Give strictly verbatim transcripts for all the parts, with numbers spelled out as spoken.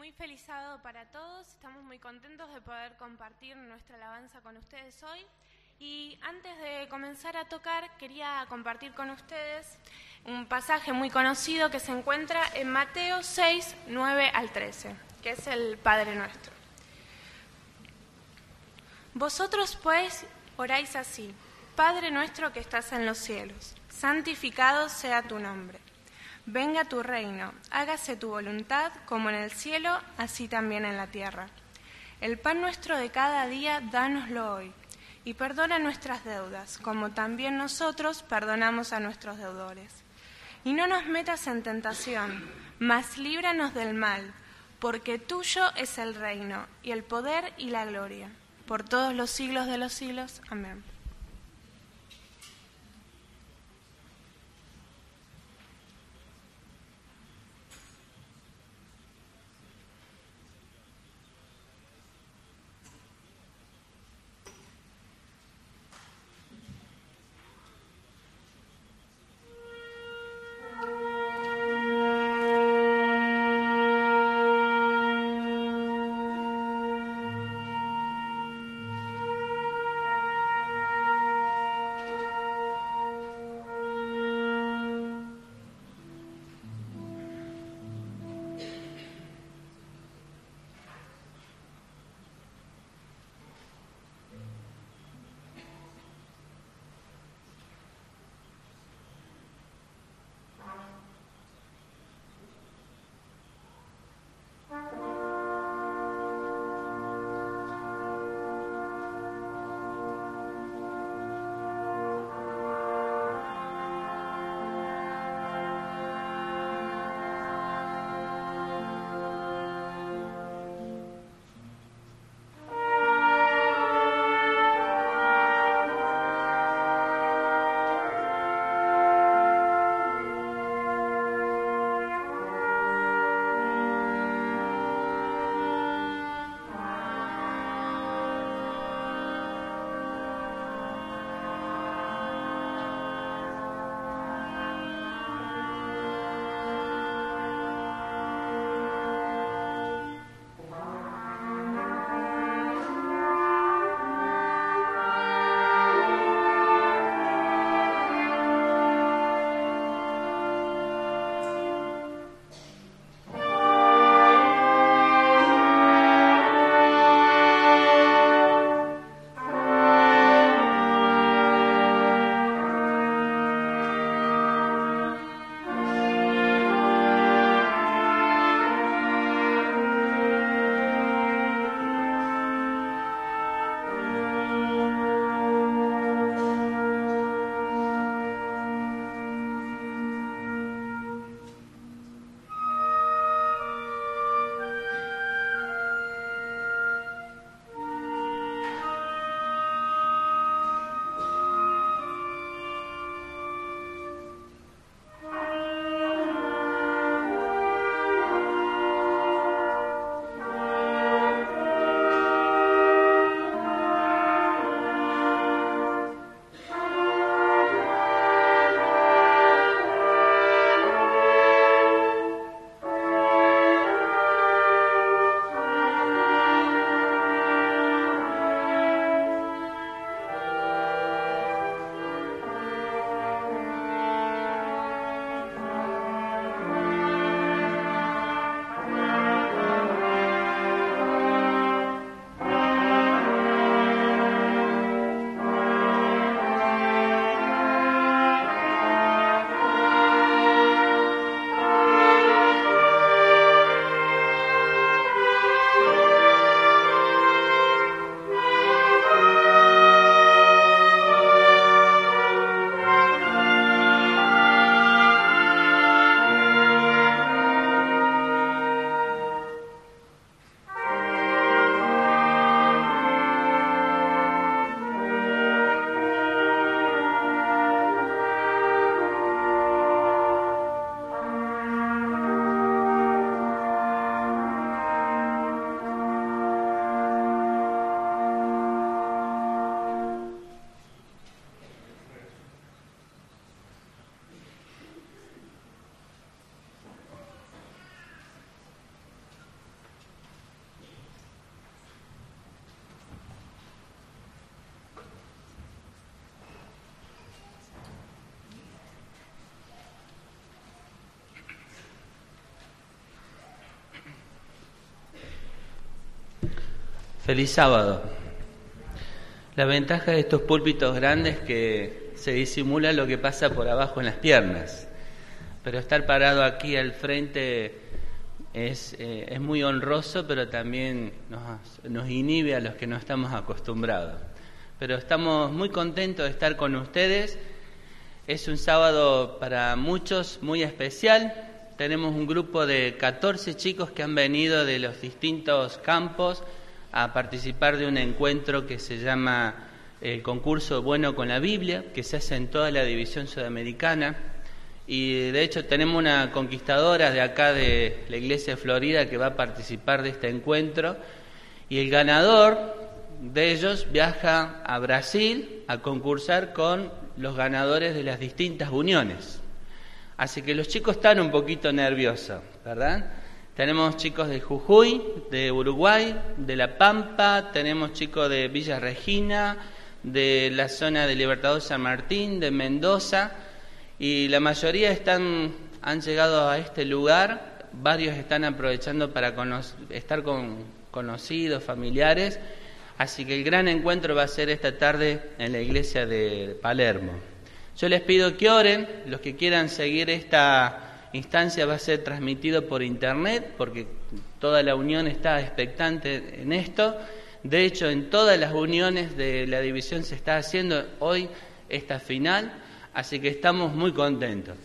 Muy feliz sábado para todos, estamos muy contentos de poder compartir nuestra alabanza con ustedes hoy. Y antes de comenzar a tocar, quería compartir con ustedes un pasaje muy conocido que se encuentra en Mateo seis, nueve al trece, que es el Padre Nuestro. Vosotros pues oráis así: Padre nuestro que estás en los cielos, santificado sea tu nombre. Venga tu reino, hágase tu voluntad, como en el cielo, así también en la tierra. El pan nuestro de cada día, dánoslo hoy, y perdona nuestras deudas, como también nosotros perdonamos a nuestros deudores. Y no nos metas en tentación, mas líbranos del mal, porque tuyo es el reino, y el poder y la gloria, por todos los siglos de los siglos. Amén. Feliz sábado. La ventaja de estos púlpitos grandes es que se disimula lo que pasa por abajo en las piernas, pero estar parado aquí al frente es, eh, es muy honroso, pero también nos, nos inhibe a los que no estamos acostumbrados. Pero estamos muy contentos de estar con ustedes. Es un sábado para muchos muy especial. Tenemos un grupo de catorce chicos que han venido de los distintos campos a participar de un encuentro que se llama el concurso Bueno con la Biblia, que se hace en toda la división sudamericana. Y de hecho tenemos una conquistadora de acá de la iglesia de Florida que va a participar de este encuentro. Y el ganador de ellos viaja a Brasil a concursar con los ganadores de las distintas uniones. Así que los chicos están un poquito nerviosos, ¿verdad? Tenemos chicos de Jujuy, de Uruguay, de La Pampa, tenemos chicos de Villa Regina, de la zona de Libertador San Martín, de Mendoza, y la mayoría están, han llegado a este lugar. Varios están aprovechando para cono- estar con conocidos, familiares, así que el gran encuentro va a ser esta tarde en la iglesia de Palermo. Yo les pido que oren. Los que quieran seguir esta instancia va a ser transmitido por internet, porque toda la unión está expectante en esto. De hecho, en todas las uniones de la división se está haciendo hoy esta final, así que estamos muy contentos.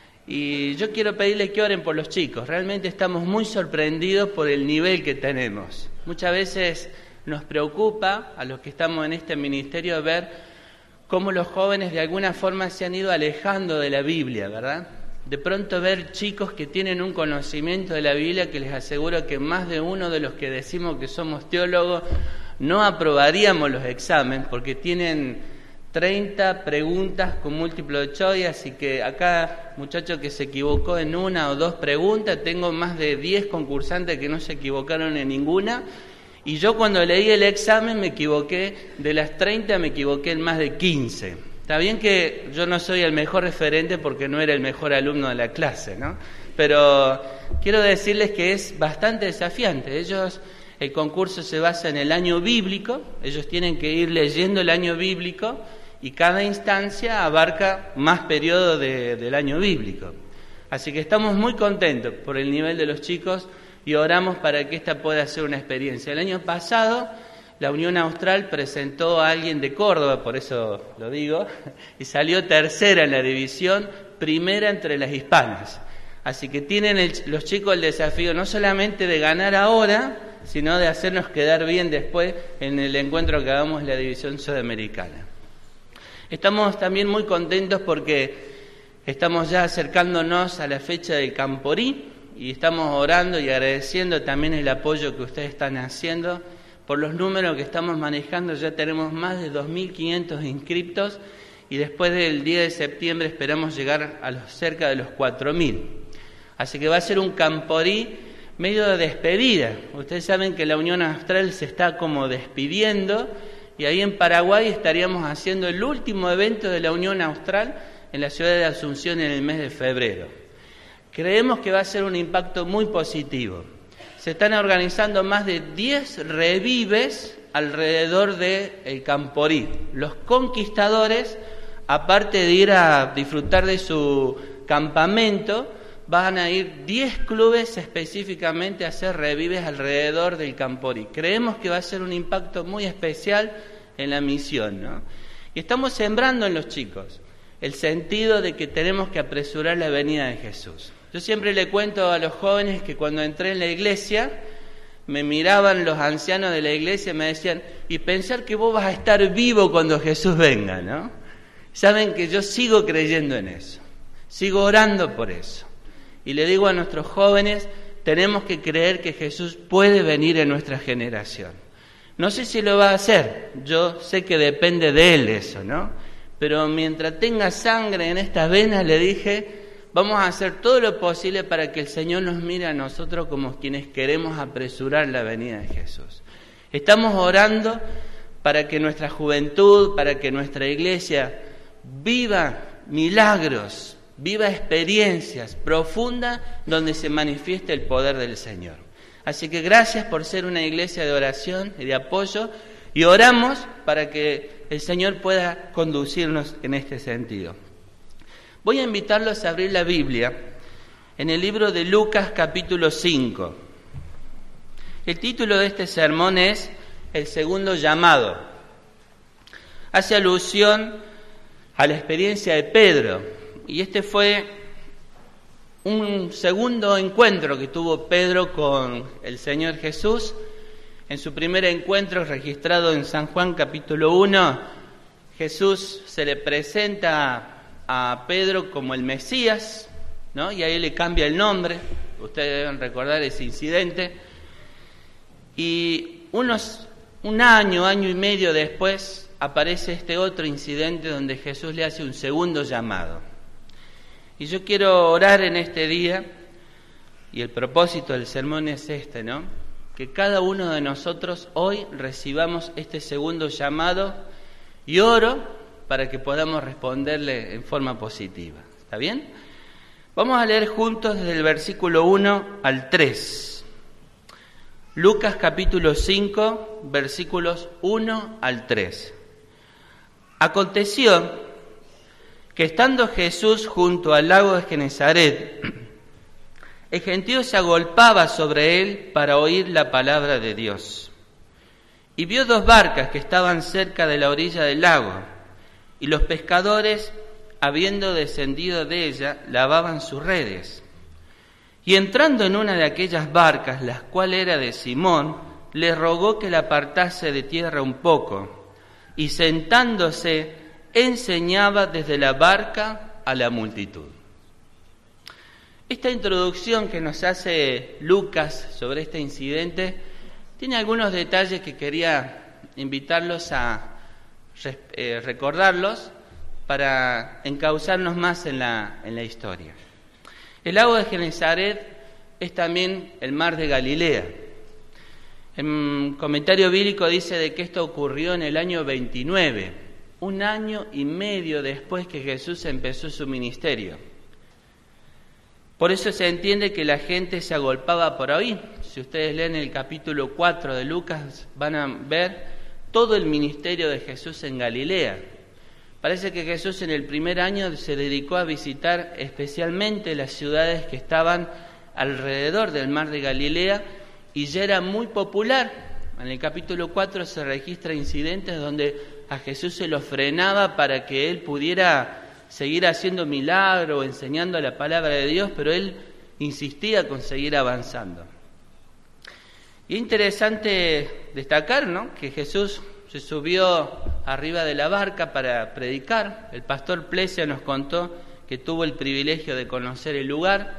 Y yo quiero pedirles que oren por los chicos. Realmente estamos muy sorprendidos por el nivel que tenemos. Muchas veces nos preocupa a los que estamos en este ministerio ver cómo los jóvenes de alguna forma se han ido alejando de la Biblia, ¿verdad? De pronto ver chicos que tienen un conocimiento de la Biblia que les aseguro que más de uno de los que decimos que somos teólogos no aprobaríamos los exámenes porque tienen treinta preguntas con múltiplo choice, así que acá muchacho que se equivocó en una o dos preguntas, tengo más de diez concursantes que no se equivocaron en ninguna. Y yo cuando leí el examen me equivoqué, de las treinta me equivoqué en más de quince. Está bien que yo no soy el mejor referente porque no era el mejor alumno de la clase, ¿no? Pero quiero decirles que es bastante desafiante. Ellos, el concurso se basa en el año bíblico, ellos tienen que ir leyendo el año bíblico y cada instancia abarca más periodo de, del año bíblico. Así que estamos muy contentos por el nivel de los chicos y oramos para que esta pueda ser una experiencia. El año pasado la Unión Austral presentó a alguien de Córdoba, por eso lo digo, y salió tercera en la división, primera entre las hispanas. Así que tienen el, los chicos el desafío no solamente de ganar ahora, sino de hacernos quedar bien después en el encuentro que hagamos en la división sudamericana. Estamos también muy contentos porque estamos ya acercándonos a la fecha del Camporí, y estamos orando y agradeciendo también el apoyo que ustedes están haciendo. Por los números que estamos manejando ya tenemos más de dos mil quinientos inscriptos y después del diez de septiembre esperamos llegar a los, cerca de los cuatro mil. Así que va a ser un Camporí medio de despedida. Ustedes saben que la Unión Austral se está como despidiendo y ahí en Paraguay estaríamos haciendo el último evento de la Unión Austral en la ciudad de Asunción en el mes de febrero. Creemos que va a ser un impacto muy positivo. Se están organizando más de diez revives alrededor del Camporí. Los conquistadores, aparte de ir a disfrutar de su campamento, van a ir diez clubes específicamente a hacer revives alrededor del Camporí. Creemos que va a ser un impacto muy especial en la misión, ¿no? Y estamos sembrando en los chicos el sentido de que tenemos que apresurar la venida de Jesús. Yo siempre le cuento a los jóvenes que cuando entré en la iglesia, me miraban los ancianos de la iglesia y me decían, y pensar que vos vas a estar vivo cuando Jesús venga, ¿no? Saben que yo sigo creyendo en eso, sigo orando por eso. Y le digo a nuestros jóvenes, tenemos que creer que Jesús puede venir en nuestra generación. No sé si lo va a hacer, yo sé que depende de Él eso, ¿no? Pero mientras tenga sangre en estas venas, le dije, vamos a hacer todo lo posible para que el Señor nos mire a nosotros como quienes queremos apresurar la venida de Jesús. Estamos orando para que nuestra juventud, para que nuestra iglesia viva milagros, viva experiencias profundas donde se manifieste el poder del Señor. Así que gracias por ser una iglesia de oración y de apoyo, y oramos para que el Señor pueda conducirnos en este sentido. Voy a invitarlos a abrir la Biblia en el libro de Lucas capítulo cinco. El título de este sermón es El segundo llamado. Hace alusión a la experiencia de Pedro, y este fue un segundo encuentro que tuvo Pedro con el Señor Jesús. En su primer encuentro, registrado en San Juan capítulo uno, Jesús se le presenta a Pedro como el Mesías, ¿no? Y ahí le cambia el nombre. Ustedes deben recordar ese incidente. Y unos, un año, año y medio después, aparece este otro incidente donde Jesús le hace un segundo llamado. Y yo quiero orar en este día, y el propósito del sermón es este, ¿no? Que cada uno de nosotros hoy recibamos este segundo llamado, y oro para que podamos responderle en forma positiva. ¿Está bien? Vamos a leer juntos desde el versículo uno al tres. Lucas capítulo cinco, versículos uno al tres. Aconteció que estando Jesús junto al lago de Genesaret, el gentío se agolpaba sobre él para oír la palabra de Dios. Y vio dos barcas que estaban cerca de la orilla del lago, y los pescadores, habiendo descendido de ella, lavaban sus redes. Y entrando en una de aquellas barcas, la cual era de Simón, le rogó que la apartase de tierra un poco, y sentándose, enseñaba desde la barca a la multitud. Esta introducción que nos hace Lucas sobre este incidente tiene algunos detalles que quería invitarlos a eh, recordarlos para encauzarnos más en la, en la historia. El lago de Genesaret es también el mar de Galilea. El comentario bíblico dice de que esto ocurrió en el año veintinueve, un año y medio después que Jesús empezó su ministerio. Por eso se entiende que la gente se agolpaba por ahí. Si ustedes leen el capítulo cuatro de Lucas, van a ver todo el ministerio de Jesús en Galilea. Parece que Jesús en el primer año se dedicó a visitar especialmente las ciudades que estaban alrededor del mar de Galilea, y ya era muy popular. En el capítulo cuatro se registra incidentes donde a Jesús se lo frenaba para que él pudiera seguir haciendo milagros o enseñando la palabra de Dios, pero él insistía con seguir avanzando. Y es interesante destacar, ¿no?, que Jesús se subió arriba de la barca para predicar. El pastor Plesia nos contó que tuvo el privilegio de conocer el lugar,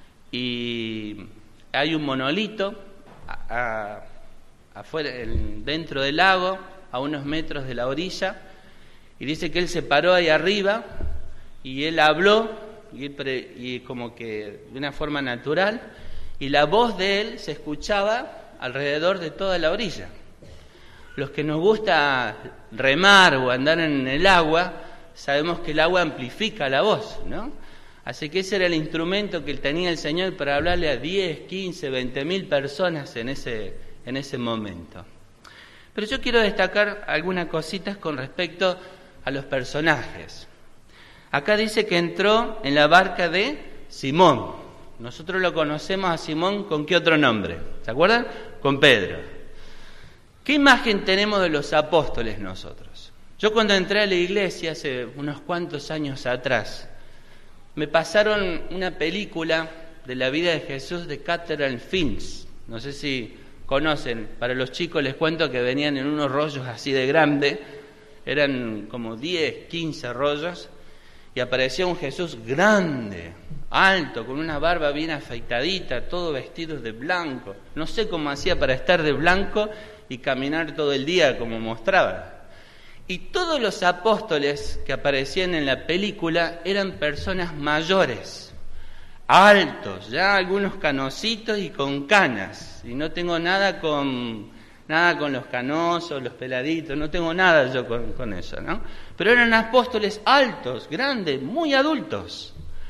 y hay un monolito a, a, afuera, el, dentro del lago, a unos metros de la orilla, y dice que él se paró ahí arriba y él habló, y, él pre, y como que de una forma natural, y la voz de él se escuchaba alrededor de toda la orilla. Los que nos gusta remar o andar en el agua, sabemos que el agua amplifica la voz, ¿no? Así que ese era el instrumento que tenía el Señor para hablarle a diez, quince, veinte mil personas en ese, en ese momento. Pero yo quiero destacar algunas cositas con respecto a los personajes. Acá dice que entró en la barca de Simón. Nosotros lo conocemos a Simón ¿con qué otro nombre? ¿Se acuerdan? Con Pedro. ¿Qué imagen tenemos de los apóstoles nosotros? Yo cuando entré a la iglesia hace unos cuantos años atrás, me pasaron una película de la vida de Jesús de Catherine Films. No sé si conocen. Para los chicos les cuento que venían en unos rollos así de grande. Eran como diez, quince rollos. Y aparecía un Jesús grande, alto, con una barba bien afeitadita, todo vestido de blanco. No sé cómo hacía para estar de blanco y caminar todo el día como mostraba. Y todos los apóstoles que aparecían en la película eran personas mayores, altos, ya algunos canositos y con canas. Y no tengo nada con nada con los canosos, los peladitos, no tengo nada yo con, con eso, ¿no? Pero eran apóstoles altos, grandes, muy adultos.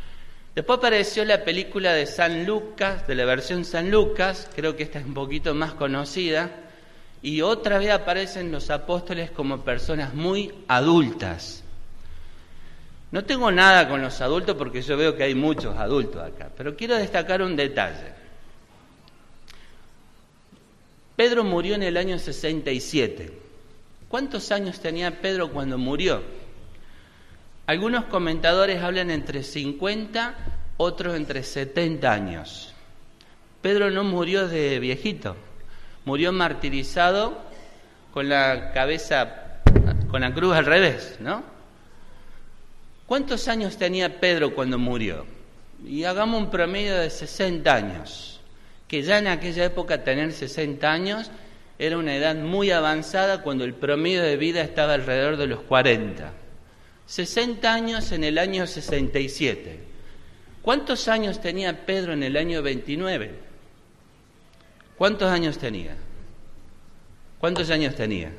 Después apareció la película de San Lucas, de la versión San Lucas, creo que esta es un poquito más conocida, y otra vez aparecen los apóstoles como personas muy adultas. No tengo nada con los adultos porque yo veo que hay muchos adultos acá, pero quiero destacar un detalle. Pedro murió en el año sesenta y siete. ¿Cuántos años tenía Pedro cuando murió? Algunos comentadores hablan entre cincuenta, otros entre setenta años. Pedro no murió de viejito, murió martirizado con la cabeza, con la cruz al revés, ¿no? ¿Cuántos años tenía Pedro cuando murió? Y hagamos un promedio de sesenta años, que ya en aquella época tener sesenta años era una edad muy avanzada cuando el promedio de vida estaba alrededor de los cuarenta. sesenta años en el año sesenta y siete. ¿Cuántos años tenía Pedro en el año veintinueve? ¿Cuántos años tenía? ¿Cuántos años tenía?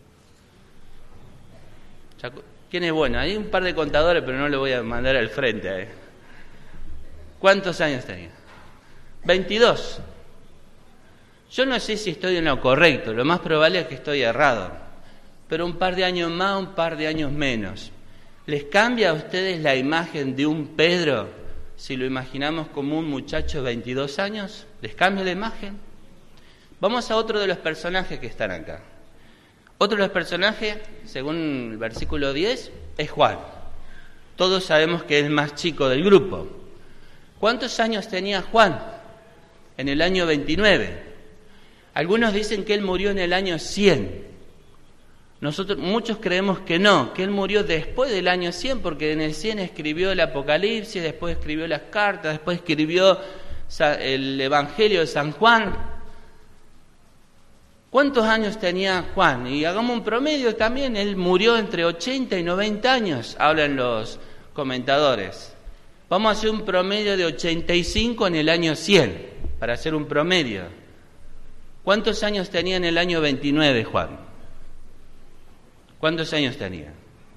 ¿Quién es bueno? Hay un par de contadores, pero no le voy a mandar al frente. ¿eh? ¿Cuántos años tenía? veintidós. Yo no sé si estoy en lo correcto, lo más probable es que estoy errado, pero un par de años más, un par de años menos. ¿Les cambia a ustedes la imagen de un Pedro si lo imaginamos como un muchacho de veintidós años? ¿Les cambia la imagen? Vamos a otro de los personajes que están acá. Otro de los personajes, según el versículo diez, es Juan. Todos sabemos que es el más chico del grupo. ¿Cuántos años tenía Juan? En el año veintinueve. Algunos dicen que él murió en el año cien. Nosotros, muchos creemos que no, que él murió después del año cien, porque en el cien escribió el Apocalipsis, después escribió las cartas, después escribió el Evangelio de San Juan. ¿Cuántos años tenía Juan? Y hagamos un promedio también, él murió entre ochenta y noventa años, hablan los comentadores. Vamos a hacer un promedio de ochenta y cinco en el año cien, para hacer un promedio. ¿Cuántos años tenía en el año veintinueve Juan? ¿Cuántos años tenía?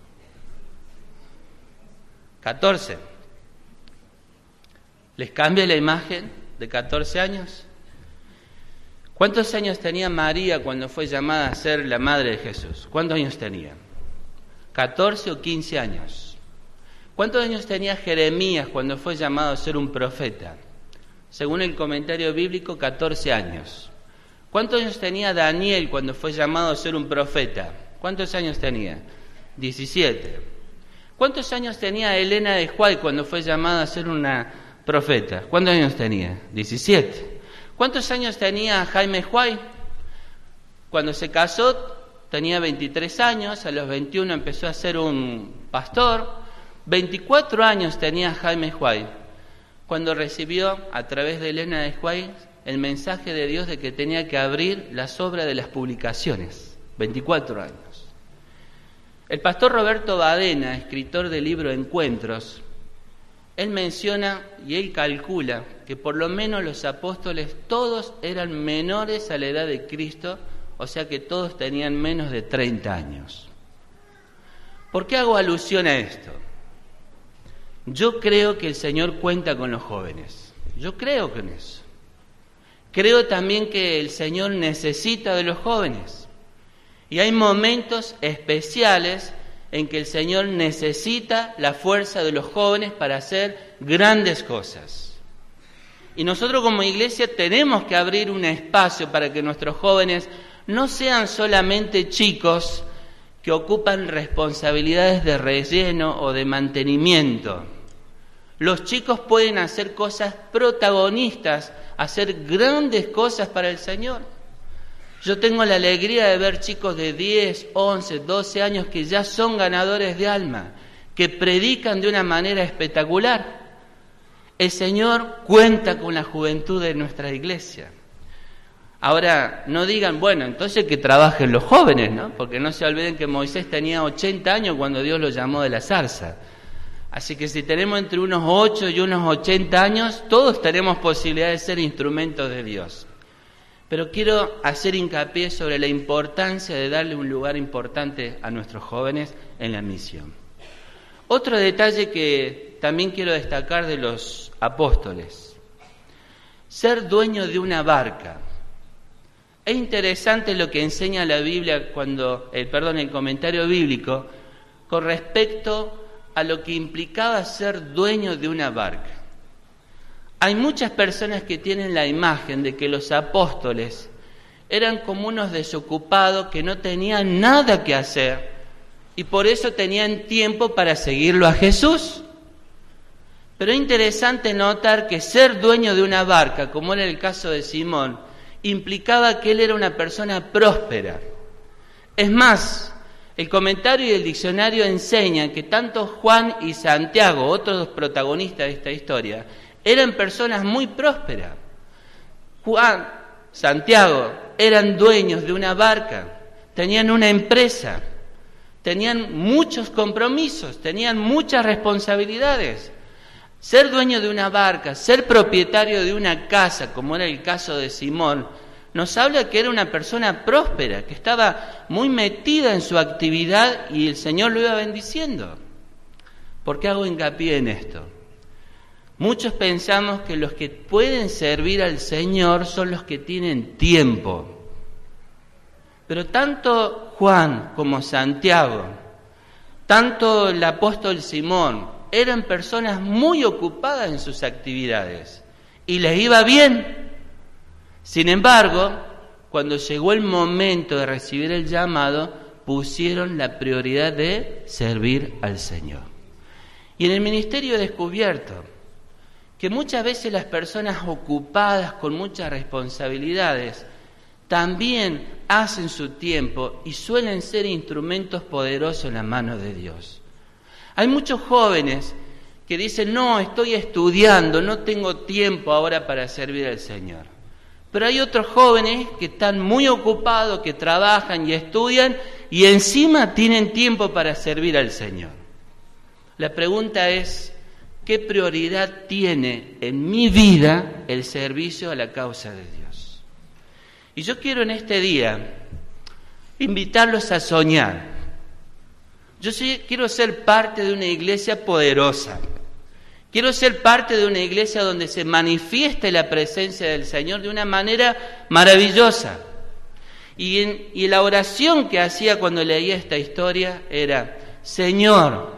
catorce. ¿Les cambia la imagen de catorce años? ¿Cuántos años tenía María cuando fue llamada a ser la madre de Jesús? ¿Cuántos años tenía? ¿catorce o quince años? ¿Cuántos años tenía Jeremías cuando fue llamado a ser un profeta? Según el comentario bíblico, catorce años. ¿Cuántos años tenía Daniel cuando fue llamado a ser un profeta? ¿Cuántos años tenía? diecisiete. ¿Cuántos años tenía Elena de Huay cuando fue llamada a ser una profeta? ¿Cuántos años tenía? diecisiete. ¿Cuántos años tenía Jaime Huay? Cuando se casó tenía veintitrés años, a los veintiuno empezó a ser un pastor. veinticuatro años tenía Jaime Huay cuando recibió a través de Elena de Huay el mensaje de Dios de que tenía que abrir las obras de las publicaciones. veinticuatro años. El pastor Roberto Badena, escritor del libro Encuentros, él menciona y él calcula que por lo menos los apóstoles todos eran menores a la edad de Cristo, o sea que todos tenían menos de treinta años. ¿Por qué hago alusión a esto? Yo creo que el Señor cuenta con los jóvenes. Yo creo que en eso. Creo también que el Señor necesita de los jóvenes. Y hay momentos especiales en que el Señor necesita la fuerza de los jóvenes para hacer grandes cosas. Y nosotros como iglesia tenemos que abrir un espacio para que nuestros jóvenes no sean solamente chicos que ocupan responsabilidades de relleno o de mantenimiento. Los chicos pueden hacer cosas protagonistas, hacer grandes cosas para el Señor. Yo tengo la alegría de ver chicos de diez, once, doce años que ya son ganadores de alma, que predican de una manera espectacular. El Señor cuenta con la juventud de nuestra iglesia. Ahora, no digan, bueno, entonces que trabajen los jóvenes, ¿no? Porque no se olviden que Moisés tenía ochenta años cuando Dios lo llamó de la zarza. Así que si tenemos entre unos ocho y unos ochenta años, todos tenemos posibilidad de ser instrumentos de Dios. Pero quiero hacer hincapié sobre la importancia de darle un lugar importante a nuestros jóvenes en la misión. Otro detalle que también quiero destacar de los apóstoles. Ser dueño de una barca. Es interesante lo que enseña la Biblia cuando, el perdón, el comentario bíblico con respecto a lo que implicaba ser dueño de una barca. Hay muchas personas que tienen la imagen de que los apóstoles eran como unos desocupados que no tenían nada que hacer y por eso tenían tiempo para seguirlo a Jesús. Pero es interesante notar que ser dueño de una barca, como era el caso de Simón, implicaba que él era una persona próspera. Es más, el comentario y el diccionario enseñan que tanto Juan y Santiago, otros dos protagonistas de esta historia, eran personas muy prósperas. Juan, Santiago, eran dueños de una barca, tenían una empresa, tenían muchos compromisos, tenían muchas responsabilidades. Ser dueño de una barca, ser propietario de una casa, como era el caso de Simón, nos habla que era una persona próspera, que estaba muy metida en su actividad y el Señor lo iba bendiciendo. ¿Por qué hago hincapié en esto? Muchos pensamos que los que pueden servir al Señor son los que tienen tiempo. Pero tanto Juan como Santiago, tanto el apóstol Simón, eran personas muy ocupadas en sus actividades y les iba bien. Sin embargo, cuando llegó el momento de recibir el llamado, pusieron la prioridad de servir al Señor. Y en el ministerio he descubierto que muchas veces las personas ocupadas con muchas responsabilidades también hacen su tiempo y suelen ser instrumentos poderosos en las manos de Dios. Hay muchos jóvenes que dicen, no, estoy estudiando, no tengo tiempo ahora para servir al Señor. Pero hay otros jóvenes que están muy ocupados, que trabajan y estudian y encima tienen tiempo para servir al Señor. La pregunta es, ¿qué prioridad tiene en mi vida el servicio a la causa de Dios? Y yo quiero en este día invitarlos a soñar. Yo sí, quiero ser parte de una iglesia poderosa. Quiero ser parte de una iglesia donde se manifieste la presencia del Señor de una manera maravillosa. Y, en, y la oración que hacía cuando leía esta historia era, Señor,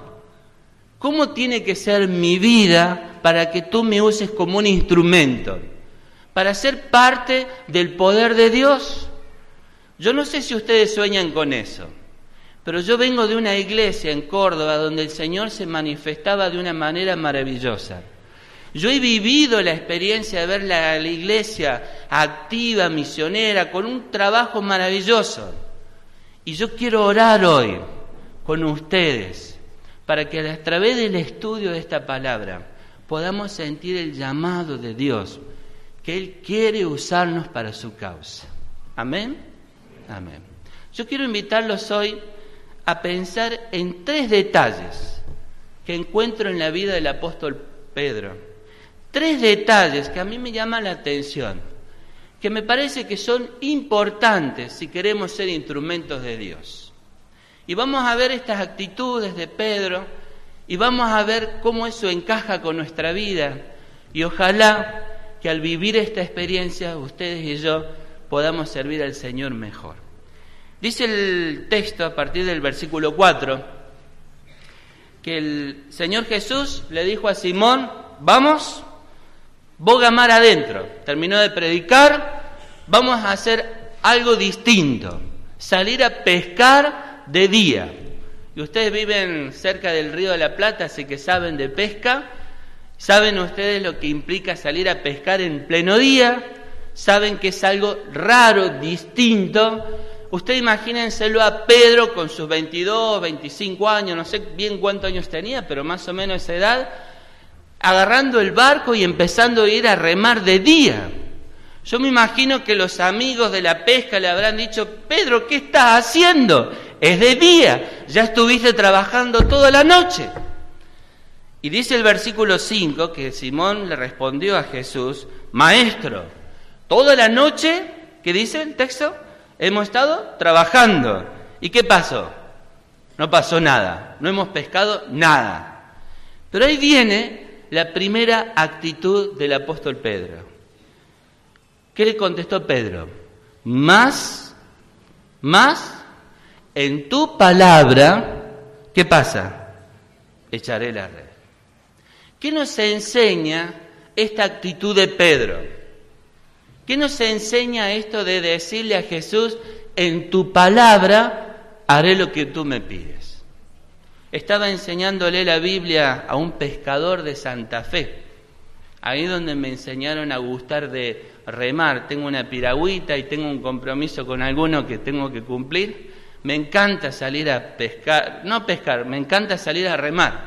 ¿cómo tiene que ser mi vida para que tú me uses como un instrumento? Para ser parte del poder de Dios. Yo no sé si ustedes sueñan con eso. Pero yo vengo de una iglesia en Córdoba donde el Señor se manifestaba de una manera maravillosa. Yo he vivido la experiencia de ver la, la iglesia activa, misionera, con un trabajo maravilloso. Y yo quiero orar hoy con ustedes para que a través del estudio de esta palabra podamos sentir el llamado de Dios, que Él quiere usarnos para su causa. ¿Amén? Amén. Yo quiero invitarlos hoy a pensar en tres detalles que encuentro en la vida del apóstol Pedro. Tres detalles que a mí me llaman la atención, que me parece que son importantes si queremos ser instrumentos de Dios. Y vamos a ver estas actitudes de Pedro y vamos a ver cómo eso encaja con nuestra vida. Y ojalá que al vivir esta experiencia, ustedes y yo podamos servir al Señor mejor. Dice el texto a partir del versículo cuatro, que el Señor Jesús le dijo a Simón, vamos, boga mar adentro. Terminó de predicar, vamos a hacer algo distinto, salir a pescar de día. Y ustedes viven cerca del Río de la Plata, así que saben de pesca, saben ustedes lo que implica salir a pescar en pleno día, saben que es algo raro, distinto. Ustedes imagínenselo a Pedro con sus veintidós, veinticinco años, no sé bien cuántos años tenía, pero más o menos esa edad, agarrando el barco y empezando a ir a remar de día. Yo me imagino que los amigos de la pesca le habrán dicho, Pedro, ¿qué estás haciendo? Es de día, ya estuviste trabajando toda la noche. Y dice el versículo cinco que Simón le respondió a Jesús, Maestro, toda la noche, ¿qué dice el texto? Hemos estado trabajando. ¿Y qué pasó? No pasó nada, no hemos pescado nada. Pero ahí viene la primera actitud del apóstol Pedro. ¿Qué le contestó Pedro? Más, más, en tu palabra, ¿qué pasa? Echaré la red. ¿Qué nos enseña esta actitud de Pedro? ¿Qué nos enseña esto de decirle a Jesús, en tu palabra haré lo que tú me pides? Estaba enseñándole la Biblia a un pescador de Santa Fe, ahí donde me enseñaron a gustar de remar. Tengo una piragüita y tengo un compromiso con alguno que tengo que cumplir. Me encanta salir a pescar, no pescar, me encanta salir a remar.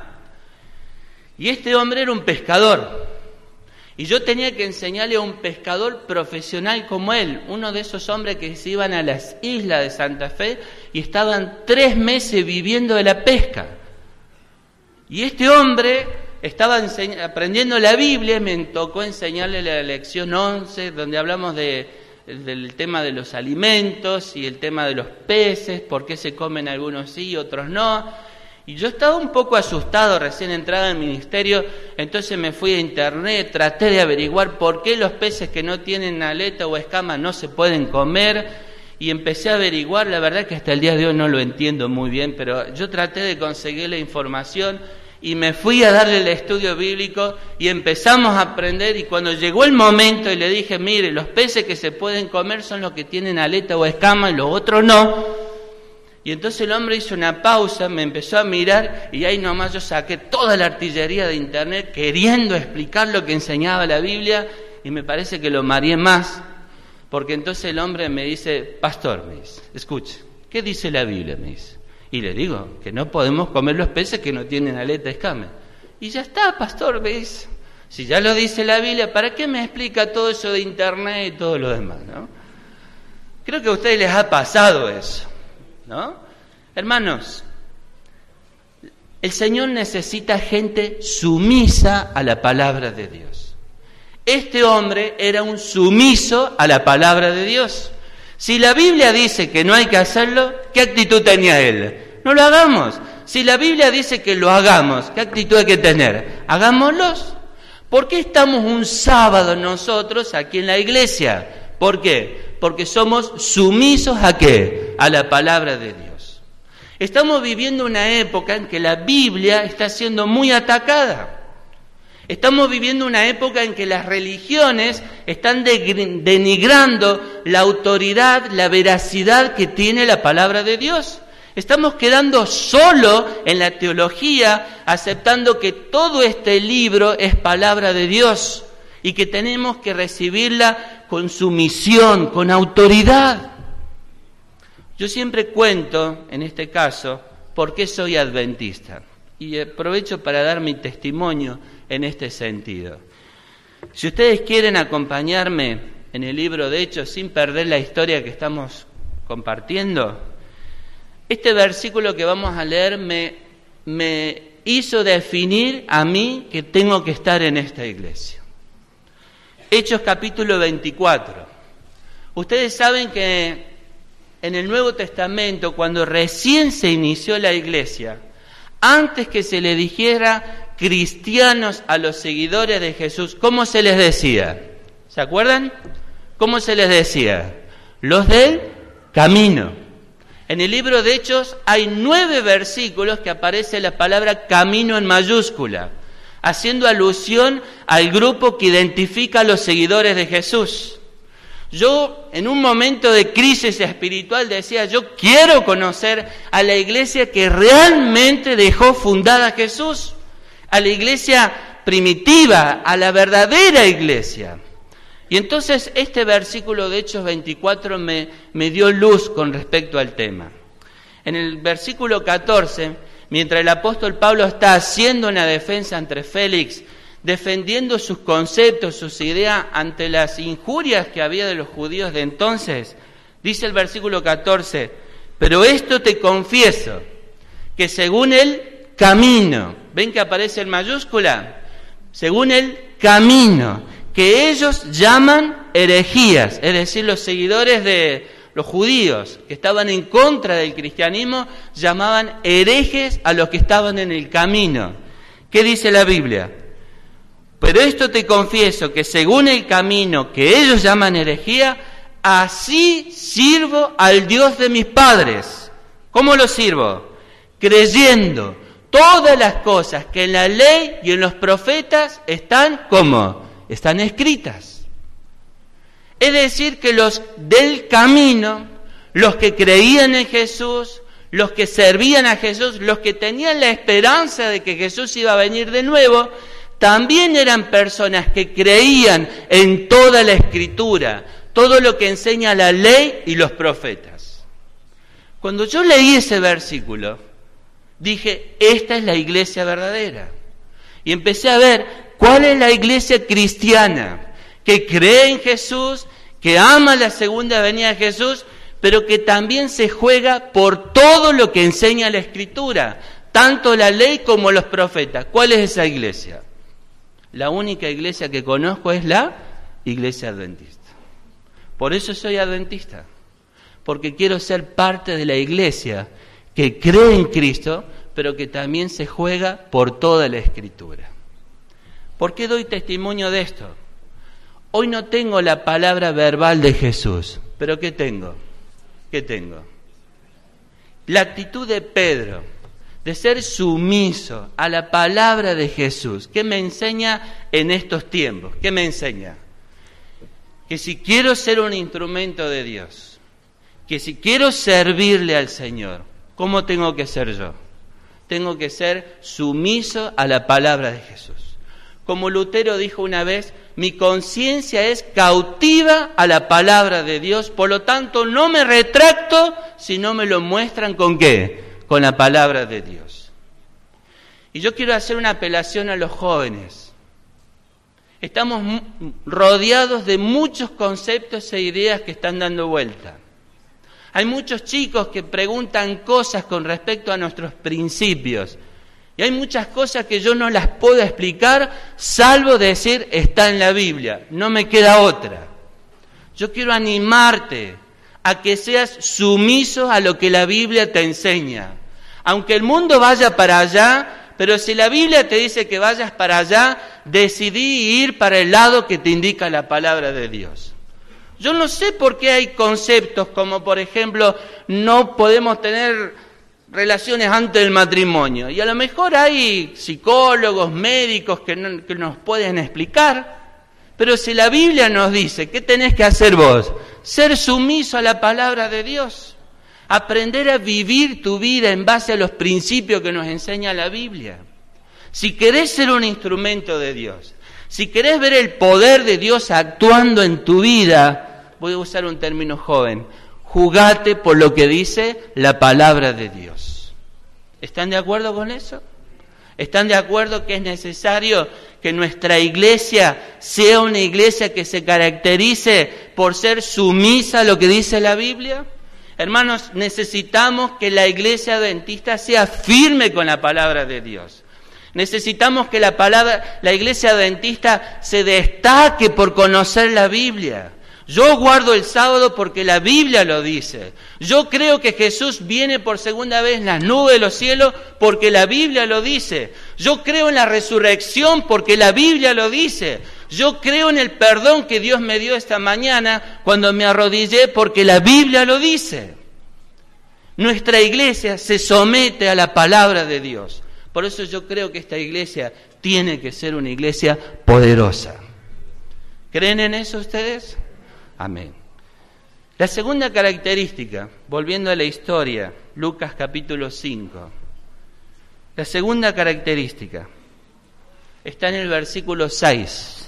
Y este hombre era un pescador, y yo tenía que enseñarle a un pescador profesional como él, uno de esos hombres que se iban a las islas de Santa Fe y estaban tres meses viviendo de la pesca. Y este hombre estaba enseñ- aprendiendo la Biblia, y me tocó enseñarle la lección once, donde hablamos de, del tema de los alimentos y el tema de los peces, por qué se comen algunos sí y otros no. Y yo estaba un poco asustado recién entrada al ministerio, entonces me fui a internet, traté de averiguar por qué los peces que no tienen aleta o escama no se pueden comer, y empecé a averiguar. La verdad que hasta el día de hoy no lo entiendo muy bien, pero yo traté de conseguir la información y me fui a darle el estudio bíblico y empezamos a aprender. Y cuando llegó el momento y le dije, mire, los peces que se pueden comer son los que tienen aleta o escama y los otros no. Y entonces el hombre hizo una pausa, me empezó a mirar, y ahí nomás yo saqué toda la artillería de internet queriendo explicar lo que enseñaba la Biblia, y me parece que lo mareé más, porque entonces el hombre me dice, pastor, me dice, escuche, ¿qué dice la Biblia? Me dice. Y le digo, que no podemos comer los peces que no tienen aleta escama. Y ya está, pastor, me dice. Si ya lo dice la Biblia, ¿para qué me explica todo eso de internet y todo lo demás, no? Creo que a ustedes les ha pasado eso, ¿no? Hermanos, el Señor necesita gente sumisa a la palabra de Dios. Este hombre era un sumiso a la palabra de Dios. Si la Biblia dice que no hay que hacerlo, ¿qué actitud tenía él? No lo hagamos. Si la Biblia dice que lo hagamos, ¿qué actitud hay que tener? Hagámoslos. ¿Por qué estamos un sábado nosotros aquí en la iglesia? ¿Por qué? Porque somos sumisos ¿a qué? A la palabra de Dios. Estamos viviendo una época en que la Biblia está siendo muy atacada. Estamos viviendo una época en que las religiones están denigrando la autoridad, la veracidad que tiene la palabra de Dios. Estamos quedando solo en la teología, aceptando que todo este libro es palabra de Dios y que tenemos que recibirla con sumisión, con autoridad. Yo siempre cuento, en este caso, por qué soy adventista. Y aprovecho para dar mi testimonio en este sentido. Si ustedes quieren acompañarme en el libro de Hechos sin perder la historia que estamos compartiendo, este versículo que vamos a leer me, me hizo definir a mí que tengo que estar en esta iglesia. Hechos capítulo veinticuatro. Ustedes saben que en el Nuevo Testamento, cuando recién se inició la iglesia, antes que se le dijera cristianos a los seguidores de Jesús, ¿cómo se les decía? ¿Se acuerdan? ¿Cómo se les decía? Los del camino. En el libro de Hechos hay nueve versículos que aparece la palabra camino en mayúscula, haciendo alusión al grupo que identifica a los seguidores de Jesús. Yo, en un momento de crisis espiritual, decía, yo quiero conocer a la iglesia que realmente dejó fundada a Jesús, a la iglesia primitiva, a la verdadera iglesia. Y entonces este versículo de Hechos veinticuatro me, me dio luz con respecto al tema. En el versículo catorce, mientras el apóstol Pablo está haciendo una defensa ante Félix, defendiendo sus conceptos, sus ideas ante las injurias que había de los judíos de entonces, dice el versículo catorce, pero esto te confieso, que según el camino, ¿ven que aparece en mayúscula? Según el camino, que ellos llaman herejías, es decir, los seguidores de los judíos que estaban en contra del cristianismo, llamaban herejes a los que estaban en el camino. ¿Qué dice la Biblia? Pero esto te confieso, que según el camino que ellos llaman herejía, así sirvo al Dios de mis padres. ¿Cómo lo sirvo? Creyendo todas las cosas que en la ley y en los profetas están, ¿cómo? Están escritas. Es decir, que los del camino, los que creían en Jesús, los que servían a Jesús, los que tenían la esperanza de que Jesús iba a venir de nuevo, también eran personas que creían en toda la Escritura, todo lo que enseña la ley y los profetas. Cuando yo leí ese versículo, dije, esta es la iglesia verdadera. Y empecé a ver cuál es la iglesia cristiana, que cree en Jesús, que ama la segunda venida de Jesús, pero que también se juega por todo lo que enseña la Escritura, tanto la ley como los profetas. ¿Cuál es esa iglesia? La única iglesia que conozco es la iglesia adventista. Por eso soy adventista, porque quiero ser parte de la iglesia que cree en Cristo, pero que también se juega por toda la Escritura. ¿Por qué doy testimonio de esto? Hoy no tengo la palabra verbal de Jesús, pero ¿qué tengo? ¿Qué tengo? La actitud de Pedro, de ser sumiso a la palabra de Jesús. ¿Qué me enseña en estos tiempos? ¿Qué me enseña? Que si quiero ser un instrumento de Dios, que si quiero servirle al Señor, ¿cómo tengo que ser yo? Tengo que ser sumiso a la palabra de Jesús. Como Lutero dijo una vez, mi conciencia es cautiva a la palabra de Dios, por lo tanto no me retracto si no me lo muestran ¿con qué? Con la palabra de Dios. Y yo quiero hacer una apelación a los jóvenes. Estamos rodeados de muchos conceptos e ideas que están dando vuelta. Hay muchos chicos que preguntan cosas con respecto a nuestros principios. Y hay muchas cosas que yo no las puedo explicar, salvo decir, está en la Biblia. No me queda otra. Yo quiero animarte a que seas sumiso a lo que la Biblia te enseña. Aunque el mundo vaya para allá, pero si la Biblia te dice que vayas para allá, decidí ir para el lado que te indica la palabra de Dios. Yo no sé por qué hay conceptos como, por ejemplo, no podemos tener relaciones antes del matrimonio. Y a lo mejor hay psicólogos, médicos que, no, que nos pueden explicar. Pero si la Biblia nos dice, ¿qué tenés que hacer vos? Ser sumiso a la palabra de Dios. Aprender a vivir tu vida en base a los principios que nos enseña la Biblia. Si querés ser un instrumento de Dios, si querés ver el poder de Dios actuando en tu vida, voy a usar un término joven, jugate por lo que dice la palabra de Dios. ¿Están de acuerdo con eso? ¿Están de acuerdo que es necesario que nuestra iglesia sea una iglesia que se caracterice por ser sumisa a lo que dice la Biblia? Hermanos, necesitamos que la iglesia adventista sea firme con la palabra de Dios. Necesitamos que la palabra, la iglesia adventista se destaque por conocer la Biblia. Yo guardo el sábado porque la Biblia lo dice. Yo creo que Jesús viene por segunda vez en las nubes de los cielos porque la Biblia lo dice. Yo creo en la resurrección porque la Biblia lo dice. Yo creo en el perdón que Dios me dio esta mañana cuando me arrodillé porque la Biblia lo dice. Nuestra iglesia se somete a la palabra de Dios. Por eso yo creo que esta iglesia tiene que ser una iglesia poderosa. ¿Creen en eso ustedes? Amén. La segunda característica, volviendo a la historia, Lucas capítulo cinco. La segunda característica está en el versículo seis.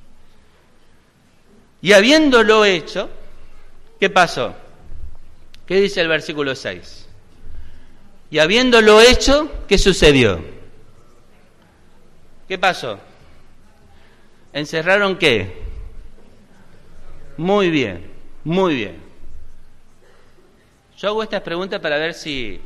Y habiéndolo hecho, ¿qué pasó? ¿Qué dice el versículo seis? Y habiéndolo hecho, ¿qué sucedió? ¿Qué pasó? ¿Encerraron qué? Muy bien, muy bien. Yo hago estas preguntas para ver si,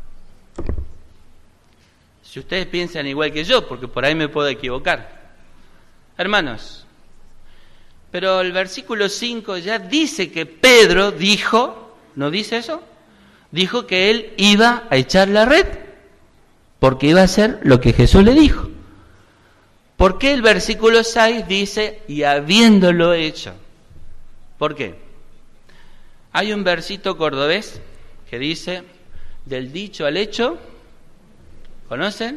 si ustedes piensan igual que yo, porque por ahí me puedo equivocar. Hermanos, pero el versículo cinco ya dice que Pedro dijo, ¿no dice eso? Dijo que él iba a echar la red, porque iba a hacer lo que Jesús le dijo. ¿Por qué el versículo seis dice, y habiéndolo hecho? ¿Por qué? Hay un versito cordobés que dice, del dicho al hecho, ¿conocen?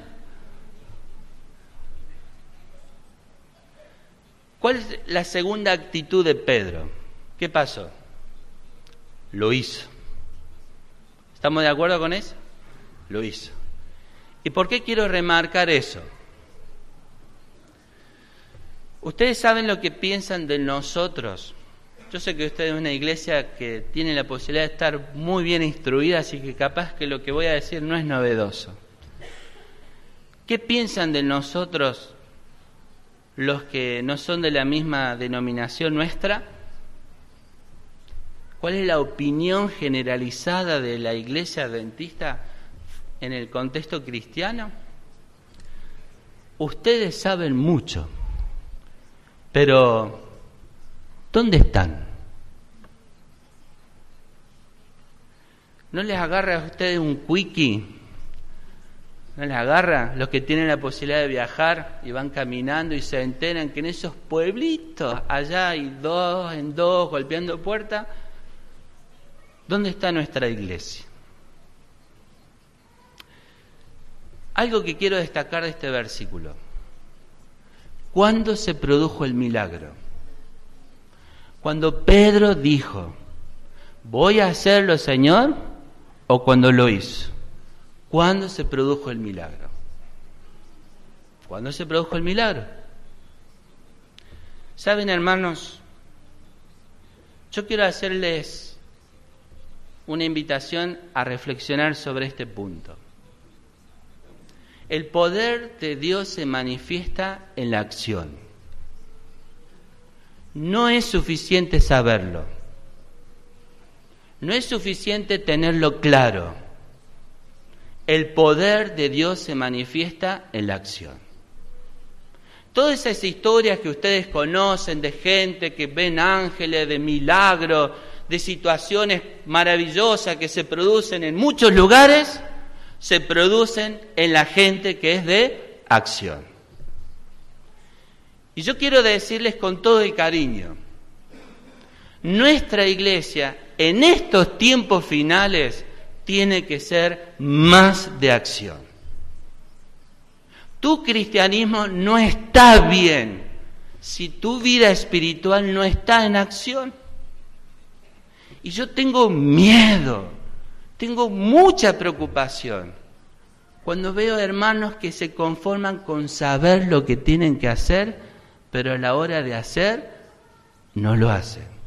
¿Cuál es la segunda actitud de Pedro? ¿Qué pasó? Lo hizo. ¿Estamos de acuerdo con eso? Lo hizo. ¿Y por qué quiero remarcar eso? Ustedes saben lo que piensan de nosotros. Yo sé que ustedes es una iglesia que tiene la posibilidad de estar muy bien instruida, así que capaz que lo que voy a decir no es novedoso. ¿Qué piensan de nosotros los que no son de la misma denominación nuestra? ¿Cuál es la opinión generalizada de la iglesia adventista en el contexto cristiano? Ustedes saben mucho, pero ¿dónde están? ¿No les agarra a ustedes un quickie? ¿No les agarra los que tienen la posibilidad de viajar y van caminando y se enteran que en esos pueblitos allá hay dos en dos golpeando puertas? ¿Dónde está nuestra iglesia? Algo que quiero destacar de este versículo. ¿Cuándo se produjo el milagro? Cuando Pedro dijo, ¿voy a hacerlo, Señor? ¿O cuando lo hizo? ¿Cuándo se produjo el milagro? ¿Cuándo se produjo el milagro? Saben, hermanos, yo quiero hacerles una invitación a reflexionar sobre este punto. El poder de Dios se manifiesta en la acción. No es suficiente saberlo. No es suficiente tenerlo claro. El poder de Dios se manifiesta en la acción. Todas esas historias que ustedes conocen de gente que ven ángeles, de milagros, de situaciones maravillosas que se producen en muchos lugares, se producen en la gente que es de acción. Y yo quiero decirles con todo el cariño, nuestra iglesia en estos tiempos finales tiene que ser más de acción. Tu cristianismo no está bien si tu vida espiritual no está en acción. Y yo tengo miedo, tengo mucha preocupación cuando veo hermanos que se conforman con saber lo que tienen que hacer, pero a la hora de hacer no lo hacen.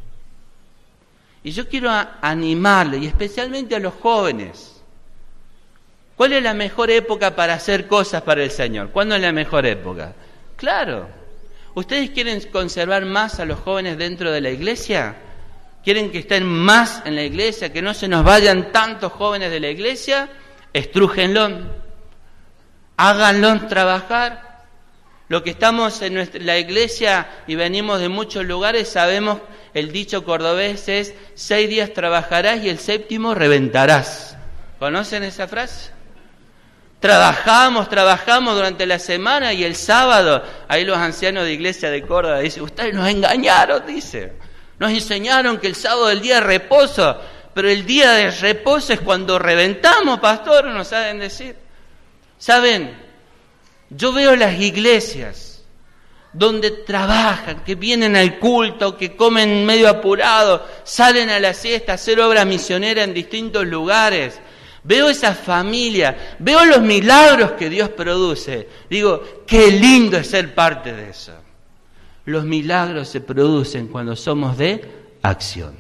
Y yo quiero animarle, y especialmente a los jóvenes. ¿Cuál es la mejor época para hacer cosas para el Señor? ¿Cuándo es la mejor época? Claro. ¿Ustedes quieren conservar más a los jóvenes dentro de la iglesia? ¿Quieren que estén más en la iglesia? ¿Que no se nos vayan tantos jóvenes de la iglesia? Estrújenlo. Háganlos trabajar. Lo que estamos en nuestra, la iglesia y venimos de muchos lugares, sabemos, el dicho cordobés es, seis días trabajarás y el séptimo reventarás. ¿Conocen esa frase? Trabajamos, trabajamos durante la semana y el sábado, ahí los ancianos de iglesia de Córdoba dicen, ustedes nos engañaron, dice. Nos enseñaron que el sábado es el día de reposo, pero el día de reposo es cuando reventamos, pastor, nos saben decir. ¿Saben? Yo veo las iglesias donde trabajan, que vienen al culto, que comen medio apurado, salen a la siesta a hacer obra misionera en distintos lugares. Veo esa familia, veo los milagros que Dios produce. Digo, qué lindo es ser parte de eso. Los milagros se producen cuando somos de acción.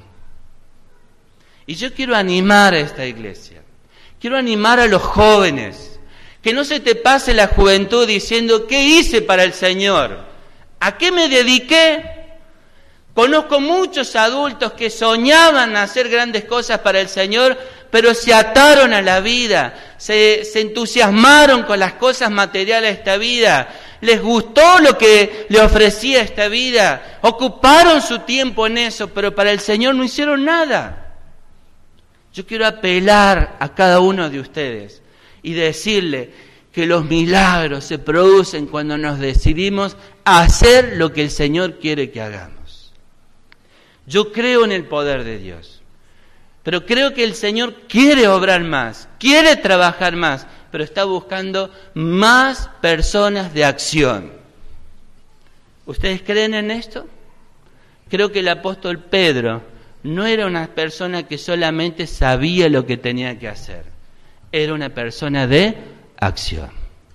Y yo quiero animar a esta iglesia, quiero animar a los jóvenes, que no se te pase la juventud diciendo, ¿qué hice para el Señor? ¿A qué me dediqué? Conozco muchos adultos que soñaban hacer grandes cosas para el Señor, pero se ataron a la vida, se, se entusiasmaron con las cosas materiales de esta vida, les gustó lo que le ofrecía esta vida, ocuparon su tiempo en eso, pero para el Señor no hicieron nada. Yo quiero apelar a cada uno de ustedes y decirle que los milagros se producen cuando nos decidimos a hacer lo que el Señor quiere que hagamos. Yo creo en el poder de Dios, pero creo que el Señor quiere obrar más, quiere trabajar más, pero está buscando más personas de acción. ¿Ustedes creen en esto? Creo que el apóstol Pedro no era una persona que solamente sabía lo que tenía que hacer, era una persona de acción.